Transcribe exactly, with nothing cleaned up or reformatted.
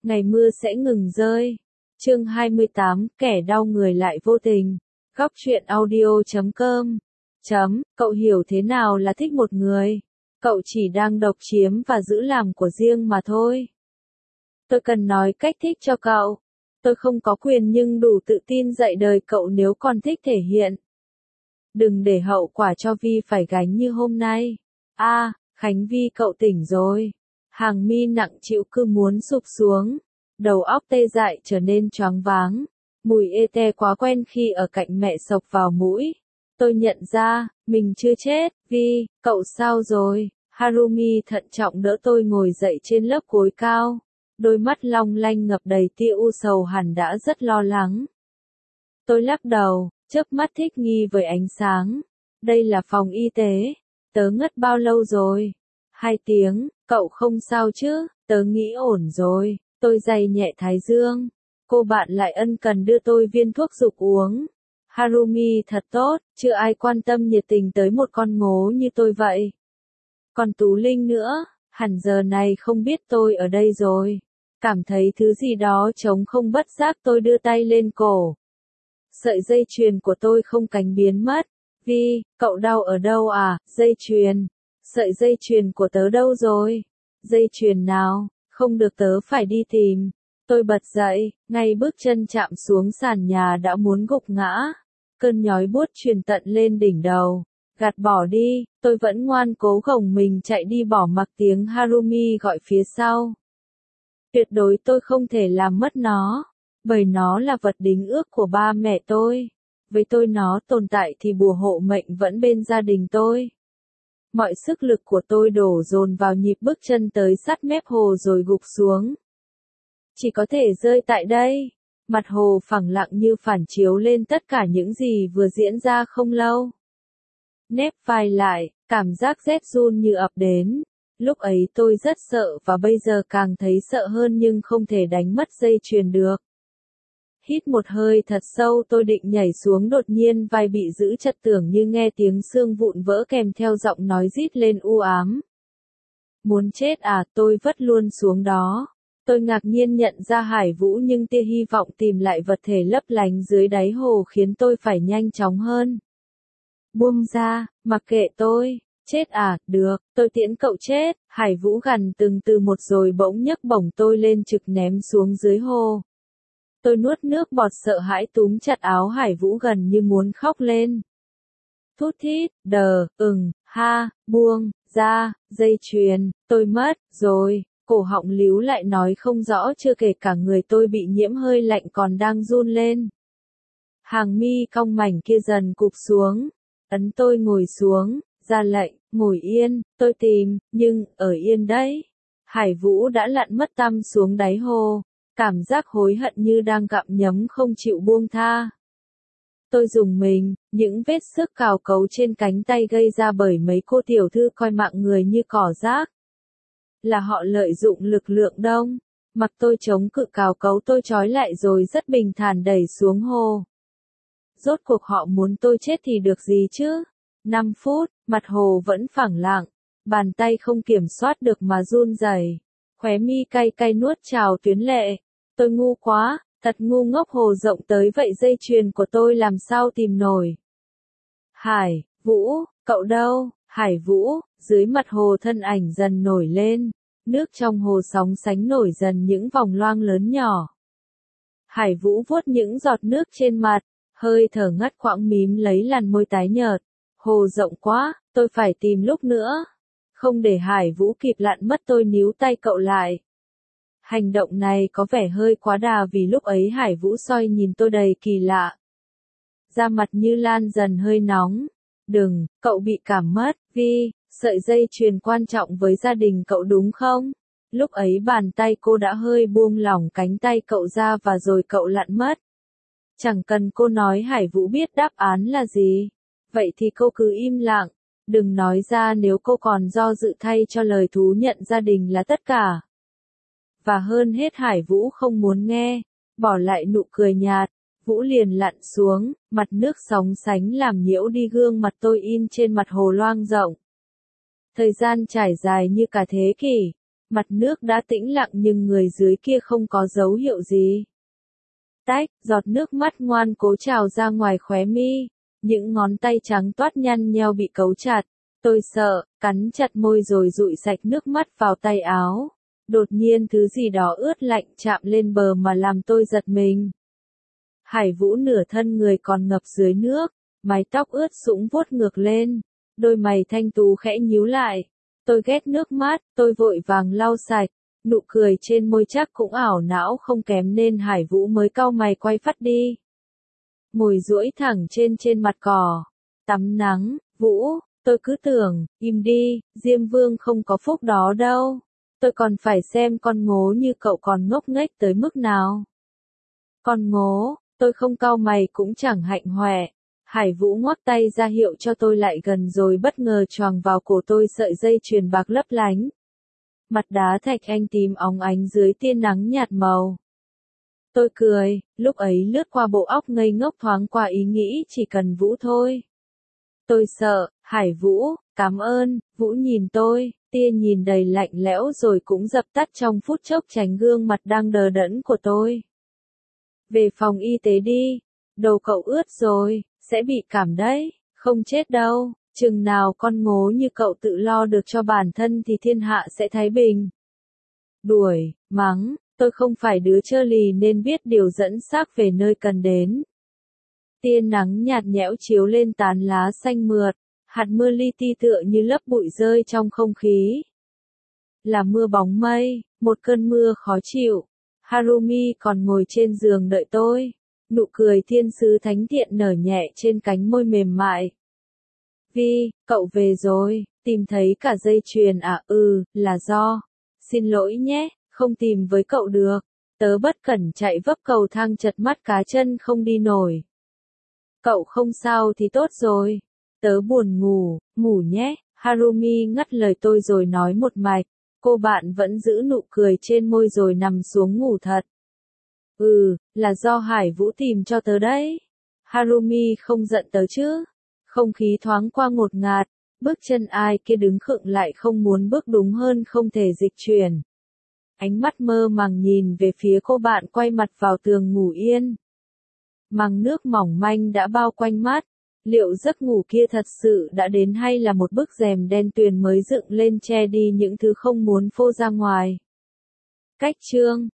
ngày mưa sẽ ngừng rơi. Chương hai mươi tám, kẻ đau người lại vô tình. Góc truyện audio chấm com. Chấm, cậu hiểu thế nào là thích một người? Cậu chỉ đang độc chiếm và giữ làm của riêng mà thôi. Tôi cần nói cách thích cho cậu. Tôi không có quyền nhưng đủ tự tin dạy đời cậu nếu còn thích thể hiện. Đừng để hậu quả cho Vi phải gánh như hôm nay. A, à, Khánh Vi cậu tỉnh rồi. Hàng mi nặng trĩu cứ muốn sụp xuống. Đầu óc tê dại trở nên choáng váng. Mùi ê te quá quen khi ở cạnh mẹ xộc vào mũi. Tôi nhận ra, mình chưa chết. Vi, cậu sao rồi? Harumi thận trọng đỡ tôi ngồi dậy trên lớp gối cao. Đôi mắt long lanh ngập đầy tia u sầu hẳn đã rất lo lắng. Tôi lắc đầu, chớp mắt thích nghi với ánh sáng. Đây là phòng y tế. Tớ ngất bao lâu rồi? Hai tiếng, cậu không sao chứ? Tớ nghĩ ổn rồi. Tôi giày nhẹ thái dương. Cô bạn lại ân cần đưa tôi viên thuốc giục uống. Harumi thật tốt, chưa ai quan tâm nhiệt tình tới một con ngố như tôi vậy. Còn Tú Linh nữa, hẳn giờ này không biết tôi ở đây rồi. Cảm thấy thứ gì đó trống không bất giác tôi đưa tay lên cổ. Sợi dây chuyền của tôi không cánh biến mất. Vi, cậu đau ở đâu à? Dây chuyền. Sợi dây chuyền của tớ đâu rồi? Dây chuyền nào? Không được tớ phải đi tìm. Tôi bật dậy, ngay bước chân chạm xuống sàn nhà đã muốn gục ngã. Cơn nhói buốt truyền tận lên đỉnh đầu. Gạt bỏ đi, tôi vẫn ngoan cố gồng mình chạy đi bỏ mặc tiếng Harumi gọi phía sau. Tuyệt đối tôi không thể làm mất nó, bởi nó là vật đính ước của ba mẹ tôi. Với tôi nó tồn tại thì bùa hộ mệnh vẫn bên gia đình tôi. Mọi sức lực của tôi đổ dồn vào nhịp bước chân tới sát mép hồ rồi gục xuống. Chỉ có thể rơi tại đây. Mặt hồ phẳng lặng như phản chiếu lên tất cả những gì vừa diễn ra không lâu. Nép vai lại, cảm giác rét run như ập đến. Lúc ấy tôi rất sợ và bây giờ càng thấy sợ hơn nhưng không thể đánh mất dây chuyền được. Hít một hơi thật sâu tôi định nhảy xuống đột nhiên vai bị giữ chặt tưởng như nghe tiếng xương vụn vỡ kèm theo giọng nói rít lên u ám. Muốn chết à, tôi vất luôn xuống đó. Tôi ngạc nhiên nhận ra Hải Vũ nhưng tia hy vọng tìm lại vật thể lấp lánh dưới đáy hồ khiến tôi phải nhanh chóng hơn. Buông ra, mặc kệ tôi. Chết à, được, tôi tiễn cậu chết. Hải Vũ gằn từng từ một rồi bỗng nhấc bổng tôi lên trực ném xuống dưới hồ. Tôi nuốt nước bọt sợ hãi túm chặt áo Hải Vũ gần như muốn khóc lên. Thút thít, đờ, ừng, ha, buông, ra, dây chuyền, tôi mất, rồi, cổ họng líu lại nói không rõ chưa kể cả người tôi bị nhiễm hơi lạnh còn đang run lên. Hàng mi cong mảnh kia dần cụp xuống, ấn tôi ngồi xuống, ra lệnh, ngồi yên, tôi tìm, nhưng, ở yên đấy. Hải Vũ đã lặn mất tăm xuống đáy hồ. Cảm giác hối hận như đang gặm nhấm không chịu buông tha. Tôi dùng mình, những vết xước cào cấu trên cánh tay gây ra bởi mấy cô tiểu thư coi mạng người như cỏ rác. Là họ lợi dụng lực lượng đông. Mặc tôi chống cự cào cấu tôi trói lại rồi rất bình thản đẩy xuống hồ. Rốt cuộc họ muốn tôi chết thì được gì chứ? năm phút, mặt hồ vẫn phẳng lặng. Bàn tay không kiểm soát được mà run rẩy. Khóe mi cay cay nuốt trào tuyến lệ. Tôi ngu quá, thật ngu ngốc hồ rộng tới vậy dây chuyền của tôi làm sao tìm nổi. Hải, Vũ, cậu đâu? Hải Vũ, dưới mặt hồ thân ảnh dần nổi lên. Nước trong hồ sóng sánh nổi dần những vòng loang lớn nhỏ. Hải Vũ vuốt những giọt nước trên mặt, hơi thở ngắt quãng mím lấy làn môi tái nhợt. Hồ rộng quá, tôi phải tìm lúc nữa. Không để Hải Vũ kịp lặn mất tôi níu tay cậu lại. Hành động này có vẻ hơi quá đà vì lúc ấy Hải Vũ soi nhìn tôi đầy kỳ lạ. Da mặt như lan dần hơi nóng. Đừng, cậu bị cảm mất, Vi, sợi dây chuyền quan trọng với gia đình cậu đúng không? Lúc ấy bàn tay cô đã hơi buông lỏng cánh tay cậu ra và rồi cậu lặn mất. Chẳng cần cô nói Hải Vũ biết đáp án là gì. Vậy thì cô cứ im lặng. Đừng nói ra nếu cô còn do dự thay cho lời thú nhận gia đình là tất cả. Và hơn hết Hải Vũ không muốn nghe, bỏ lại nụ cười nhạt, Vũ liền lặn xuống, mặt nước sóng sánh làm nhiễu đi gương mặt tôi in trên mặt hồ loang rộng. Thời gian trải dài như cả thế kỷ, Mặt nước đã tĩnh lặng nhưng người dưới kia không có dấu hiệu gì. Tách, giọt nước mắt ngoan cố trào ra ngoài khóe mi, những ngón tay trắng toát nhăn nheo bị cấu chặt. Tôi sợ, cắn chặt môi rồi dụi sạch nước mắt vào tay áo. Đột nhiên thứ gì đó ướt lạnh chạm lên bờ mà làm tôi giật mình. Hải Vũ nửa thân người còn ngập dưới nước, mái tóc ướt sũng vuốt ngược lên, đôi mày thanh tú khẽ nhíu lại. Tôi ghét nước mắt, tôi vội vàng lau sạch, nụ cười trên môi chắc cũng ảo não không kém nên Hải Vũ mới cau mày quay phát đi. Ngồi duỗi thẳng trên trên mặt cỏ, tắm nắng, Vũ, tôi cứ tưởng, im đi, Diêm Vương không có phúc đó đâu. Tôi còn phải xem con ngố như cậu còn ngốc nghếch tới mức nào. Con ngố, tôi không cau mày cũng chẳng hạnh hoẹ. Hải Vũ ngoắc tay ra hiệu cho tôi lại gần rồi bất ngờ choàng vào cổ tôi sợi dây chuyền bạc lấp lánh. Mặt đá thạch anh tím óng ánh dưới tia nắng nhạt màu. Tôi cười, lúc ấy lướt qua bộ óc ngây ngốc thoáng qua ý nghĩ chỉ cần Vũ thôi. Tôi sợ, Hải Vũ, cảm ơn, Vũ nhìn tôi, tia nhìn đầy lạnh lẽo rồi cũng dập tắt trong phút chốc tránh gương mặt đang đờ đẫn của tôi. Về phòng y tế đi, đầu cậu ướt rồi, sẽ bị cảm đấy, không chết đâu, chừng nào con ngố như cậu tự lo được cho bản thân thì thiên hạ sẽ thái bình. Đuổi, mắng, tôi không phải đứa trơ lì nên biết điều dẫn xác về nơi cần đến. Tia nắng nhạt nhẽo chiếu lên tán lá xanh mượt, hạt mưa li ti tựa như lớp bụi rơi trong không khí. Là mưa bóng mây, một cơn mưa khó chịu. Harumi còn ngồi trên giường đợi tôi, nụ cười thiên sứ thánh thiện nở nhẹ trên cánh môi mềm mại. Vi, cậu về rồi, tìm thấy cả dây chuyền à? Ừ, là do. Xin lỗi nhé, không tìm với cậu được. Tớ bất cẩn chạy vấp cầu thang chật mắt cá chân không đi nổi. Cậu không sao thì tốt rồi. Tớ buồn ngủ, ngủ nhé. Harumi ngắt lời tôi rồi nói một mạch. Cô bạn vẫn giữ nụ cười trên môi rồi nằm xuống ngủ thật. Ừ, là do Hải Vũ tìm cho tớ đấy. Harumi không giận tớ chứ. Không khí thoáng qua ngột ngạt, bước chân ai kia đứng khựng lại không muốn bước đúng hơn không thể dịch chuyển. Ánh mắt mơ màng nhìn về phía cô bạn quay mặt vào tường ngủ yên. Màng nước mỏng manh đã bao quanh mắt. Liệu giấc ngủ kia thật sự đã đến hay là một bức rèm đen tuyền mới dựng lên che đi những thứ không muốn phô ra ngoài? Cách chương